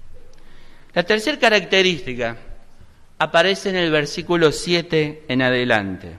La tercera característica aparece en el versículo siete en adelante.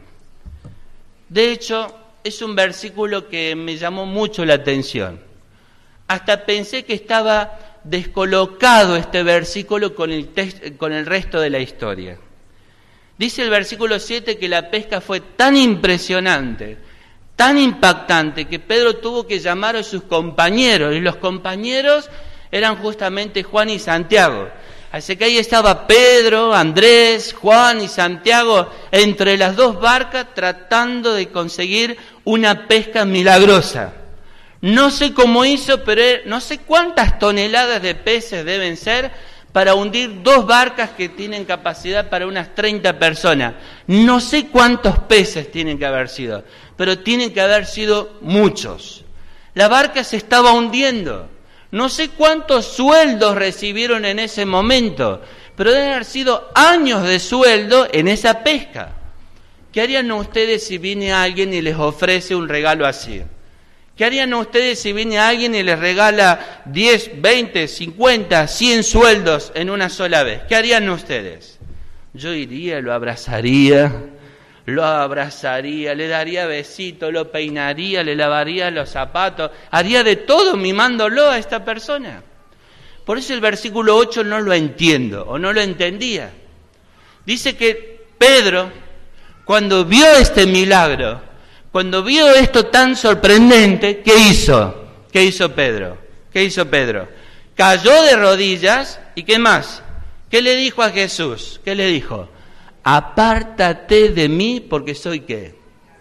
De hecho, es un versículo que me llamó mucho la atención. Hasta pensé que estaba descolocado este versículo con el, text- con el resto de la historia. Dice el versículo siete que la pesca fue tan impresionante, tan impactante, que Pedro tuvo que llamar a sus compañeros, y los compañeros eran justamente Juan y Santiago. Así que ahí estaba Pedro, Andrés, Juan y Santiago entre las dos barcas tratando de conseguir una pesca milagrosa. No sé cómo hizo, pero no sé cuántas toneladas de peces deben ser para hundir dos barcas que tienen capacidad para unas treinta personas. No sé cuántos peces tienen que haber sido, pero tienen que haber sido muchos. La barca se estaba hundiendo. No sé cuántos sueldos recibieron en ese momento, pero deben haber sido años de sueldo en esa pesca. ¿Qué harían ustedes si viene alguien y les ofrece un regalo así? ¿Qué harían ustedes si viene alguien y les regala diez, veinte, cincuenta, cien sueldos en una sola vez? ¿Qué harían ustedes? Yo iría, lo abrazaría, lo abrazaría, le daría besito, lo peinaría, le lavaría los zapatos, haría de todo mimándolo a esta persona. Por eso el versículo ocho no lo entiendo, o no lo entendía. Dice que Pedro, cuando vio este milagro, cuando vio esto tan sorprendente, ¿qué hizo? ¿Qué hizo Pedro? ¿Qué hizo Pedro? Cayó de rodillas, ¿y qué más? ¿Qué le dijo a Jesús? ¿Qué le dijo? Apártate de mí porque soy ¿qué?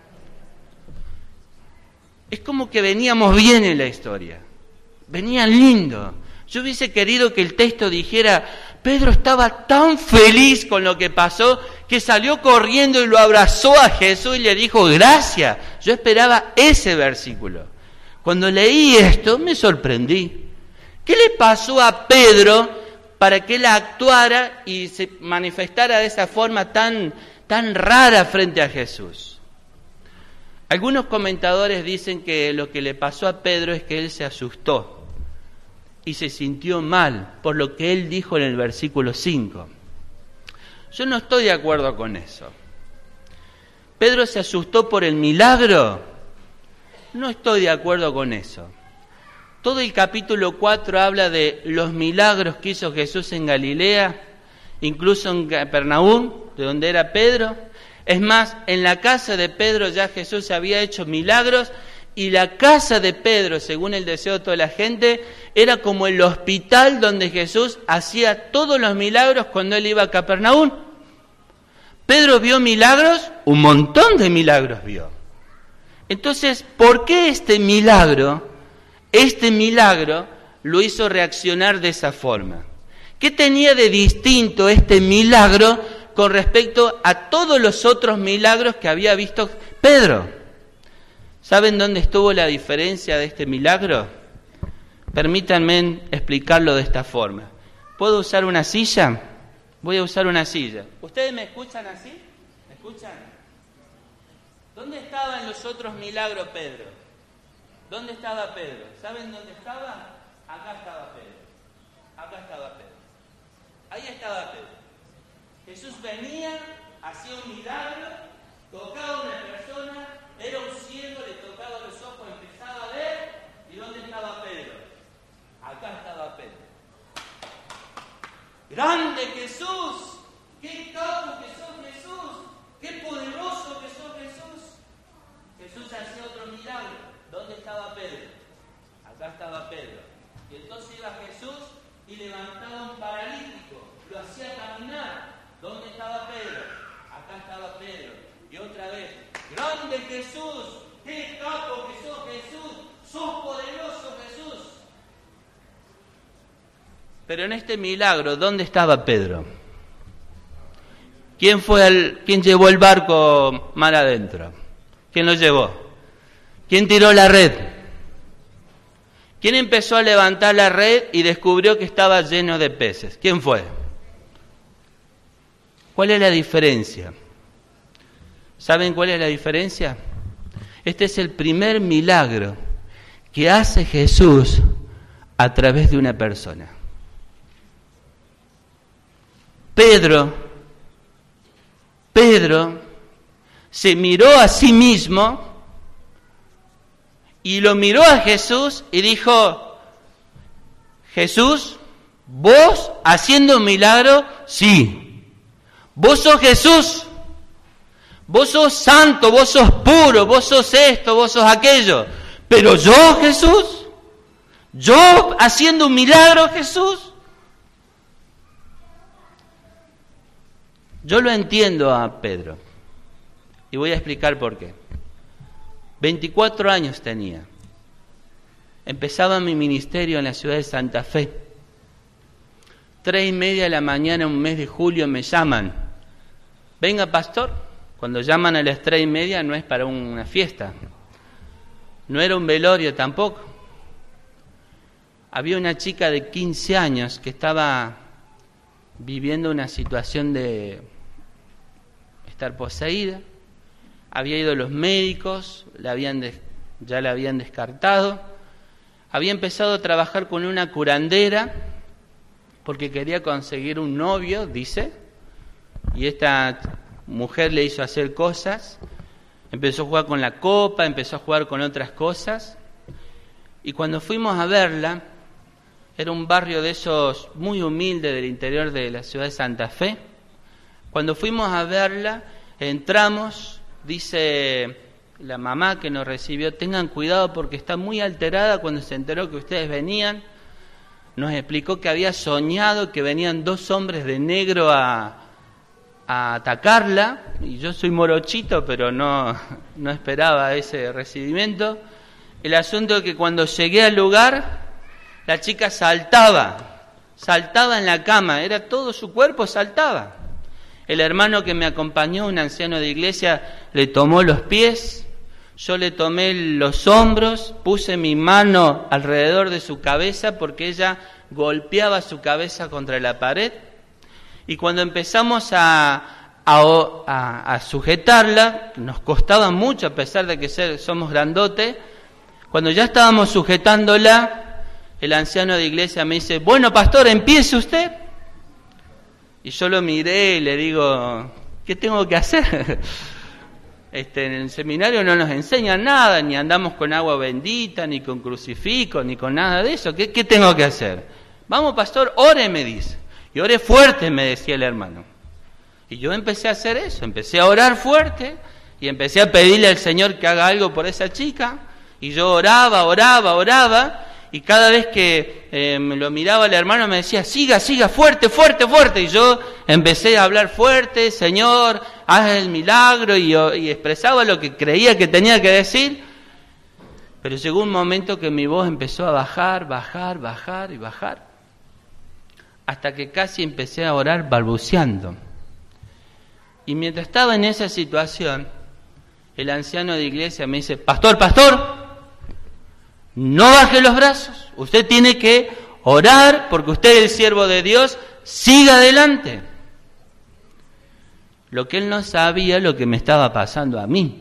Es como que veníamos bien en la historia, venían lindo. Yo hubiese querido que el texto dijera, Pedro estaba tan feliz con lo que pasó que salió corriendo y lo abrazó a Jesús y le dijo gracias. Yo esperaba ese versículo. Cuando leí esto me sorprendí. ¿Qué le pasó a Pedro para que él actuara y se manifestara de esa forma tan, tan rara frente a Jesús? Algunos comentadores dicen que lo que le pasó a Pedro es que él se asustó y se sintió mal por lo que él dijo en el versículo cinco. Yo no estoy de acuerdo con eso. ¿Pedro se asustó por el milagro? No estoy de acuerdo con eso. Todo el capítulo cuatro habla de los milagros que hizo Jesús en Galilea, incluso en Capernaum, de donde era Pedro. Es más, en la casa de Pedro ya Jesús había hecho milagros, y la casa de Pedro, según el deseo de toda la gente, era como el hospital donde Jesús hacía todos los milagros cuando él iba a Capernaum. ¿Pedro vio milagros? Un montón de milagros vio. Entonces, ¿por qué este milagro, este milagro lo hizo reaccionar de esa forma? ¿Qué tenía de distinto este milagro con respecto a todos los otros milagros que había visto Pedro? ¿Saben dónde estuvo la diferencia de este milagro? Permítanme explicarlo de esta forma. ¿Puedo usar una silla? Voy a usar una silla. ¿Ustedes me escuchan así? ¿Me escuchan? ¿Dónde estaba en los otros milagros Pedro? ¿Dónde estaba Pedro? ¿Saben dónde estaba? Acá estaba Pedro. Acá estaba Pedro. Ahí estaba Pedro. Jesús venía, hacía un milagro, tocaba a una persona, era un ciego, le tocaba los ojos, empezaba a ver, ¿y dónde estaba Pedro? Acá estaba Pedro. ¡Grande Jesús! ¡Qué capo que sos Jesús! ¡Qué poderoso que sos Jesús! Jesús hacía otro milagro. ¿Dónde estaba Pedro? Acá estaba Pedro. Y entonces iba Jesús y levantaba un paralítico, lo hacía caminar. ¿Dónde estaba Pedro? Acá estaba Pedro. Y otra vez, ¡grande Jesús! ¡Qué capo que sos Jesús! ¡Sos poderoso Jesús! Pero en este milagro, ¿dónde estaba Pedro? ¿Quién fue el, quién llevó el barco mar adentro? ¿Quién lo llevó? ¿Quién tiró la red? ¿Quién empezó a levantar la red y descubrió que estaba lleno de peces? ¿Quién fue? ¿Cuál es la diferencia? ¿Saben cuál es la diferencia? Este es el primer milagro que hace Jesús a través de una persona. Pedro, Pedro se miró a sí mismo y lo miró a Jesús y dijo: Jesús, ¿vos haciendo un milagro? Sí. ¿Vos sos Jesús? Vos sos santo, vos sos puro, vos sos esto, vos sos aquello. Pero yo, Jesús, yo haciendo un milagro, Jesús. Yo lo entiendo a Pedro y voy a explicar por qué. veinticuatro años tenía. Empezaba mi ministerio en la ciudad de Santa Fe. Tres y media de la mañana, un mes de julio, me llaman. Venga, pastor. Cuando llaman a las tres y media no es para una fiesta. No era un velorio tampoco. Había una chica de quince años que estaba viviendo una situación de estar poseída. Había ido a los médicos, la habían des- ya la habían descartado. Había empezado a trabajar con una curandera porque quería conseguir un novio, dice, y esta mujer le hizo hacer cosas. Empezó a jugar con la copa, empezó a jugar con otras cosas, y cuando fuimos a verla, era un barrio de esos muy humilde del interior de la ciudad de Santa Fe. Cuando fuimos a verla, entramos, dice la mamá que nos recibió: tengan cuidado porque está muy alterada cuando se enteró que ustedes venían. Nos explicó que había soñado que venían dos hombres de negro a, a atacarla, y yo soy morochito, pero no, no esperaba ese recibimiento. El asunto es que cuando llegué al lugar, la chica saltaba, saltaba en la cama, era todo su cuerpo saltaba. El hermano que me acompañó, un anciano de iglesia, le tomó los pies, yo le tomé los hombros, puse mi mano alrededor de su cabeza porque ella golpeaba su cabeza contra la pared, y cuando empezamos a, a, a, a sujetarla, nos costaba mucho a pesar de que ser, somos grandotes. Cuando ya estábamos sujetándola, el anciano de iglesia me dice: bueno, pastor, empiece usted. Y yo lo miré y le digo: ¿qué tengo que hacer? Este, en el seminario no nos enseñan nada, ni andamos con agua bendita, ni con crucifijo, ni con nada de eso. ¿Qué, qué tengo que hacer? Vamos, pastor, ore, me dice. Y ore fuerte, me decía el hermano. Y yo empecé a hacer eso, empecé a orar fuerte y empecé a pedirle al Señor que haga algo por esa chica. Y yo oraba, oraba, oraba, y cada vez que eh, me lo miraba el hermano me decía: siga, siga, fuerte, fuerte, fuerte. Y yo empecé a hablar fuerte: Señor, haz el milagro, y, y expresaba lo que creía que tenía que decir. Pero llegó un momento que mi voz empezó a bajar, bajar, bajar y bajar, hasta que casi empecé a orar balbuceando. Y mientras estaba en esa situación, el anciano de iglesia me dice: pastor, pastor, no baje los brazos, usted tiene que orar porque usted es el siervo de Dios, siga adelante. Lo que él no sabía, lo que me estaba pasando a mí.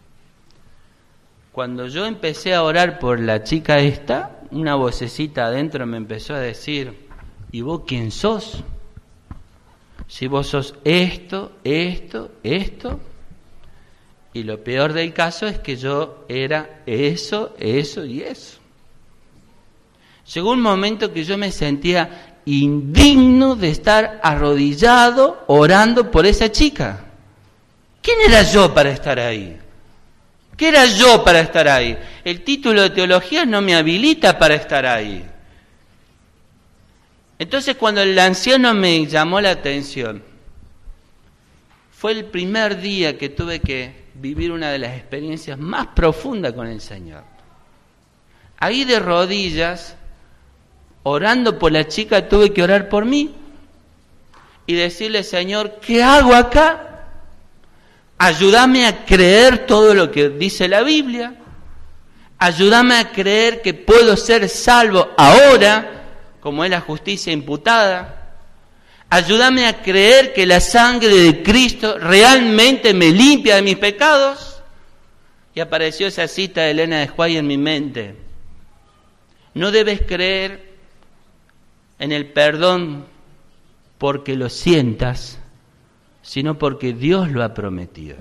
Cuando yo empecé a orar por la chica esta, una vocecita adentro me empezó a decir: ¿y vos quién sos? Si vos sos esto, esto, esto. Y lo peor del caso es que yo era eso, eso y eso. Llegó un momento que yo me sentía indigno de estar arrodillado orando por esa chica. ¿Quién era yo para estar ahí? ¿Qué era yo para estar ahí? El título de teología no me habilita para estar ahí. Entonces, cuando el anciano me llamó la atención, fue el primer día que tuve que vivir una de las experiencias más profundas con el Señor. Ahí de rodillas, orando por la chica, tuve que orar por mí y decirle, Señor, ¿qué hago acá? Ayúdame a creer todo lo que dice la Biblia. Ayúdame a creer que puedo ser salvo ahora, como es la justicia imputada. Ayúdame a creer que la sangre de Cristo realmente me limpia de mis pecados. Y apareció esa cita de Elena de White en mi mente. No debes creer en el perdón porque lo sientas, sino porque Dios lo ha prometido.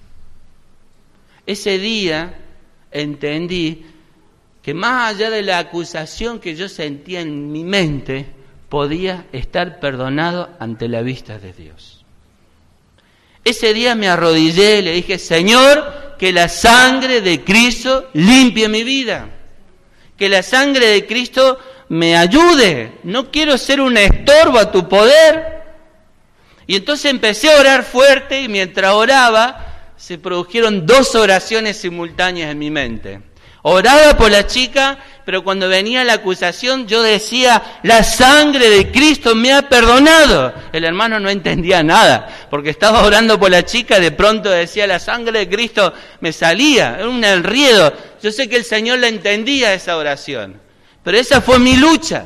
Ese día entendí que más allá de la acusación que yo sentía en mi mente, podía estar perdonado ante la vista de Dios. Ese día me arrodillé y le dije, Señor, que la sangre de Cristo limpie mi vida. Que la sangre de Cristo me ayude. No quiero ser un estorbo a tu poder. Y entonces empecé a orar fuerte y mientras oraba se produjeron dos oraciones simultáneas en mi mente. Oraba por la chica, pero cuando venía la acusación yo decía, la sangre de Cristo me ha perdonado. El hermano no entendía nada, porque estaba orando por la chica, de pronto decía, la sangre de Cristo me salía, era un enredo. Yo sé que el Señor la entendía esa oración, pero esa fue mi lucha.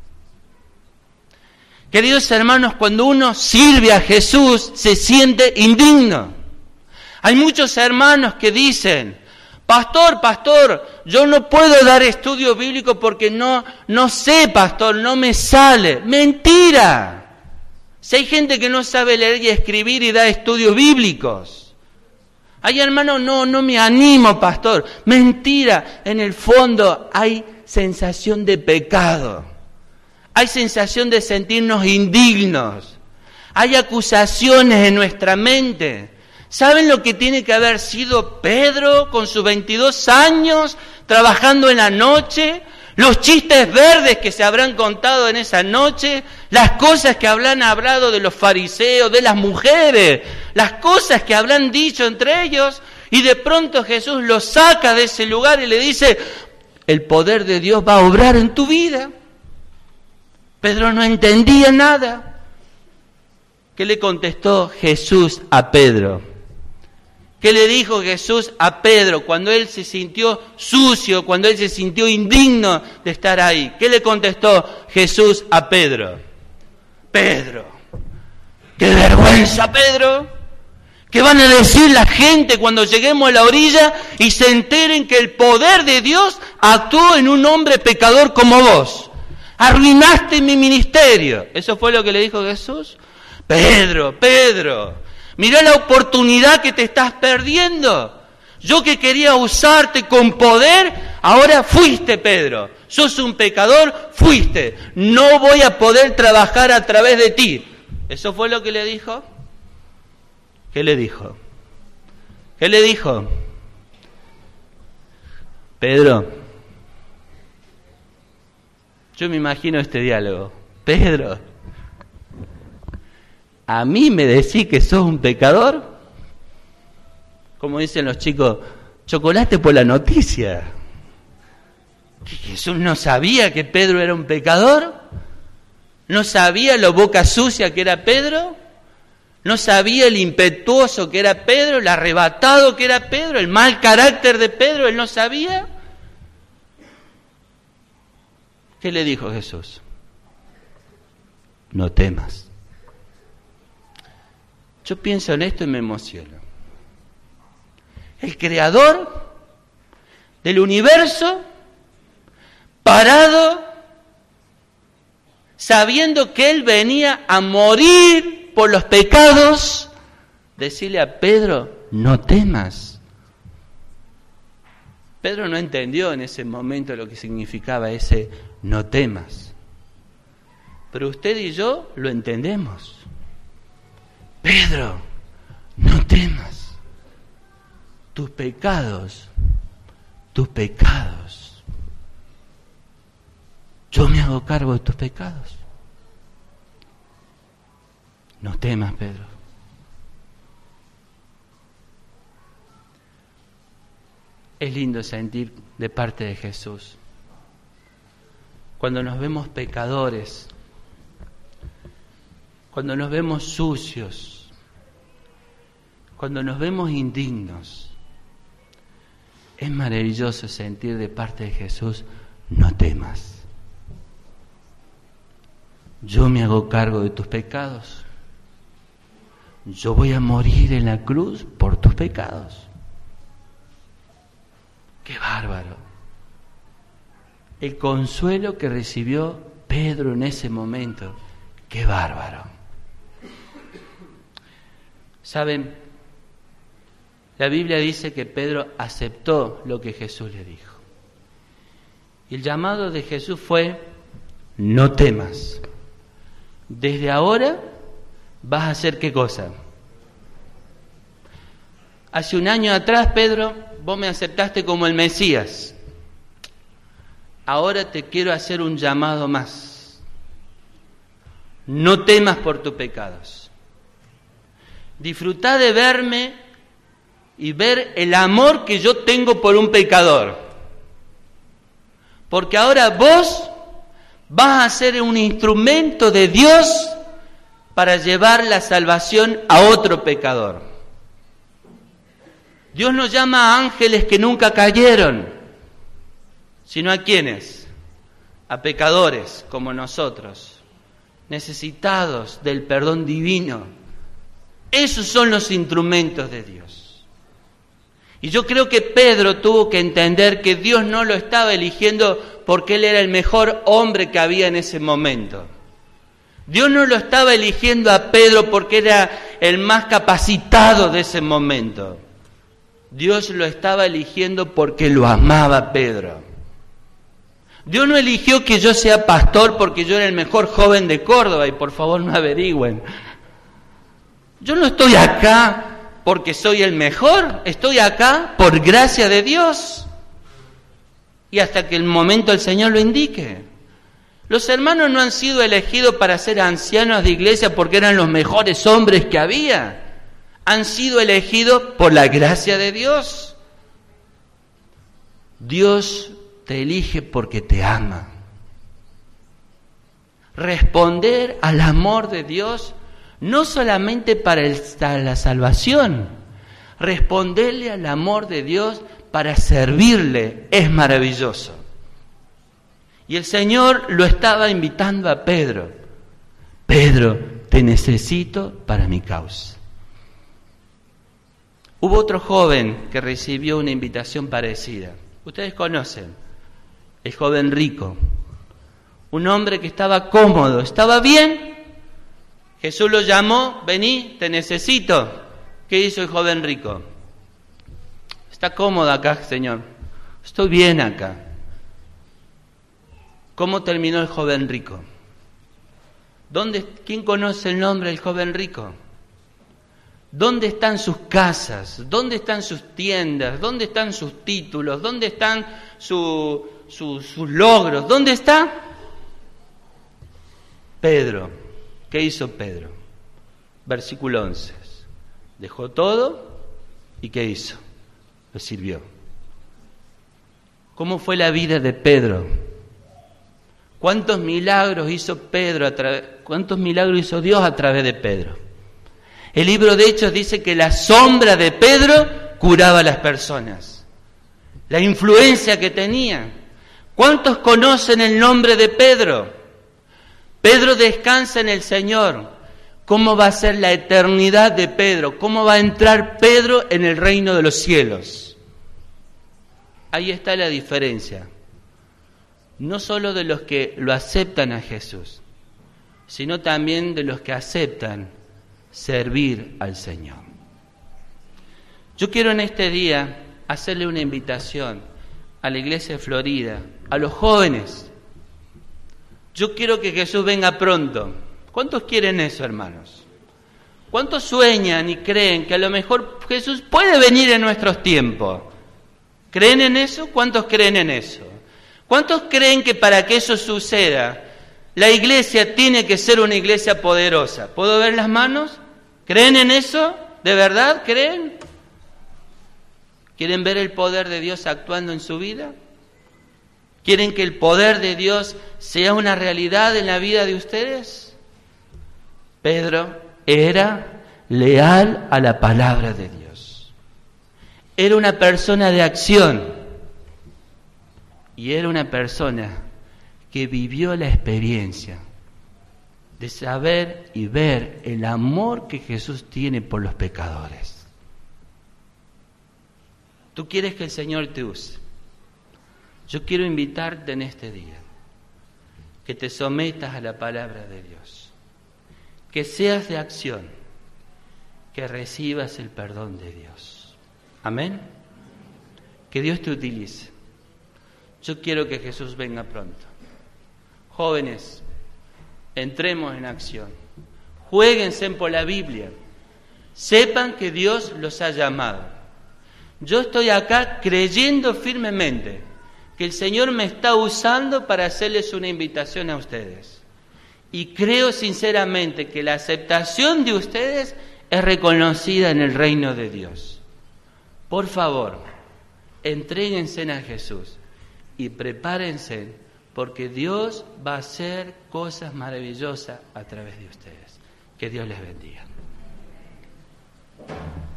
Queridos hermanos, cuando uno sirve a Jesús, se siente indigno. Hay muchos hermanos que dicen, Pastor, pastor, yo no puedo dar estudio bíblico porque no, no sé, pastor, no me sale. ¡Mentira! Si hay gente que no sabe leer y escribir y da estudios bíblicos. Hay hermanos, no, no me animo, pastor. ¡Mentira! En el fondo hay sensación de pecado. Hay sensación de sentirnos indignos. Hay acusaciones en nuestra mente. ¿Saben lo que tiene que haber sido Pedro con sus veintidós años trabajando en la noche? Los chistes verdes que se habrán contado en esa noche, las cosas que habrán hablado de los fariseos, de las mujeres, las cosas que habrán dicho entre ellos, y de pronto Jesús los saca de ese lugar y le dice, el poder de Dios va a obrar en tu vida. Pedro no entendía nada. ¿Qué le contestó Jesús a Pedro? ¿Qué le dijo Jesús a Pedro cuando él se sintió sucio, cuando él se sintió indigno de estar ahí? ¿Qué le contestó Jesús a Pedro? Pedro, ¡qué vergüenza, Pedro! ¿Qué van a decir la gente cuando lleguemos a la orilla y se enteren que el poder de Dios actuó en un hombre pecador como vos? Arruinaste mi ministerio. ¿Eso fue lo que le dijo Jesús? Pedro, Pedro, mirá la oportunidad que te estás perdiendo. Yo que quería usarte con poder, ahora fuiste, Pedro. Sos un pecador, fuiste. No voy a poder trabajar a través de ti. ¿Eso fue lo que le dijo? ¿Qué le dijo? ¿Qué le dijo? Pedro, yo me imagino este diálogo. Pedro, ¿a mí me decís que sos un pecador? Como dicen los chicos, chocolate por la noticia. ¿Que Jesús no sabía que Pedro era un pecador? ¿No sabía lo boca sucia que era Pedro? ¿No sabía el impetuoso que era Pedro, el arrebatado que era Pedro, el mal carácter de Pedro? ¿Él no sabía? ¿Qué le dijo Jesús? No temas. Yo pienso en esto y me emociono. El creador del universo, parado, sabiendo que él venía a morir por los pecados, decirle a Pedro, no temas. Pedro no entendió en ese momento lo que significaba ese no temas. Pero usted y yo lo entendemos. Pedro, no temas. Tus pecados, tus pecados. Yo me hago cargo de tus pecados. No temas, Pedro. Es lindo sentir de parte de Jesús cuando nos vemos pecadores, cuando nos vemos sucios, cuando nos vemos indignos, es maravilloso sentir de parte de Jesús: no temas. Yo me hago cargo de tus pecados. Yo voy a morir en la cruz por tus pecados. ¡Qué bárbaro! El consuelo que recibió Pedro en ese momento. ¡Qué bárbaro! ¿Saben? La Biblia dice que Pedro aceptó lo que Jesús le dijo. Y el llamado de Jesús fue: no temas. Desde ahora vas a hacer ¿qué cosa? Hace un año atrás, Pedro, vos me aceptaste como el Mesías. Ahora te quiero hacer un llamado más. No temas por tus pecados. Disfrutá de verme y ver el amor que yo tengo por un pecador. Porque ahora vos vas a ser un instrumento de Dios para llevar la salvación a otro pecador. Dios no llama a ángeles que nunca cayeron, sino a quienes, a pecadores como nosotros, necesitados del perdón divino. Esos son los instrumentos de Dios. Y yo creo que Pedro tuvo que entender que Dios no lo estaba eligiendo porque él era el mejor hombre que había en ese momento. Dios no lo estaba eligiendo a Pedro porque era el más capacitado de ese momento. Dios lo estaba eligiendo porque lo amaba a Pedro. Dios no eligió que yo sea pastor porque yo era el mejor joven de Córdoba, y por favor no averigüen. Yo no estoy acá porque soy el mejor, estoy acá por gracia de Dios. Y hasta que el momento el Señor lo indique. Los hermanos no han sido elegidos para ser ancianos de iglesia porque eran los mejores hombres que había. Han sido elegidos por la gracia de Dios. Dios te elige porque te ama. Responder al amor de Dios no solamente para el, la salvación, responderle al amor de Dios para servirle es maravilloso. Y el Señor lo estaba invitando a Pedro. Pedro, te necesito para mi causa. Hubo otro joven que recibió una invitación parecida. Ustedes conocen, el joven rico. Un hombre que estaba cómodo, estaba bien. Jesús lo llamó: vení, te necesito. ¿Qué hizo el joven rico? Está cómodo acá, Señor. Estoy bien acá. ¿Cómo terminó el joven rico? ¿Dónde, ¿Quién conoce el nombre del joven rico? ¿Dónde están sus casas? ¿Dónde están sus tiendas? ¿Dónde están sus títulos? ¿Dónde están su, su, sus logros? ¿Dónde está? Pedro. ¿Qué hizo Pedro? Versículo once. Dejó todo y ¿qué hizo? Lo sirvió. ¿Cómo fue la vida de Pedro? ¿Cuántos milagros hizo Pedro a través, cuántos milagros hizo Dios a través de Pedro? El libro de Hechos dice que la sombra de Pedro curaba a las personas. La influencia que tenía. ¿Cuántos conocen el nombre de Pedro? Pedro descansa en el Señor. ¿Cómo va a ser la eternidad de Pedro? ¿Cómo va a entrar Pedro en el reino de los cielos? Ahí está la diferencia. No solo de los que lo aceptan a Jesús, sino también de los que aceptan servir al Señor. Yo quiero en este día hacerle una invitación a la iglesia de Florida, a los jóvenes. Yo quiero que Jesús venga pronto. ¿Cuántos quieren eso, hermanos? ¿Cuántos sueñan y creen que a lo mejor Jesús puede venir en nuestros tiempos? ¿Creen en eso? ¿Cuántos creen en eso? ¿Cuántos creen que para que eso suceda, la iglesia tiene que ser una iglesia poderosa? ¿Puedo ver las manos? ¿Creen en eso? ¿De verdad creen? ¿Quieren ver el poder de Dios actuando en su vida? ¿Quieren que el poder de Dios sea una realidad en la vida de ustedes? Pedro era leal a la palabra de Dios. Era una persona de acción. Y era una persona que vivió la experiencia de saber y ver el amor que Jesús tiene por los pecadores. Tú quieres que el Señor te use. Yo quiero invitarte en este día que te sometas a la palabra de Dios, que seas de acción, que recibas el perdón de Dios. Amén. Que Dios te utilice. Yo quiero que Jesús venga pronto. Jóvenes, entremos en acción. Juéguense por la Biblia. Sepan que Dios los ha llamado. Yo estoy acá creyendo firmemente que el Señor me está usando para hacerles una invitación a ustedes. Y creo sinceramente que la aceptación de ustedes es reconocida en el reino de Dios. Por favor, entréguense a Jesús y prepárense, porque Dios va a hacer cosas maravillosas a través de ustedes. Que Dios les bendiga.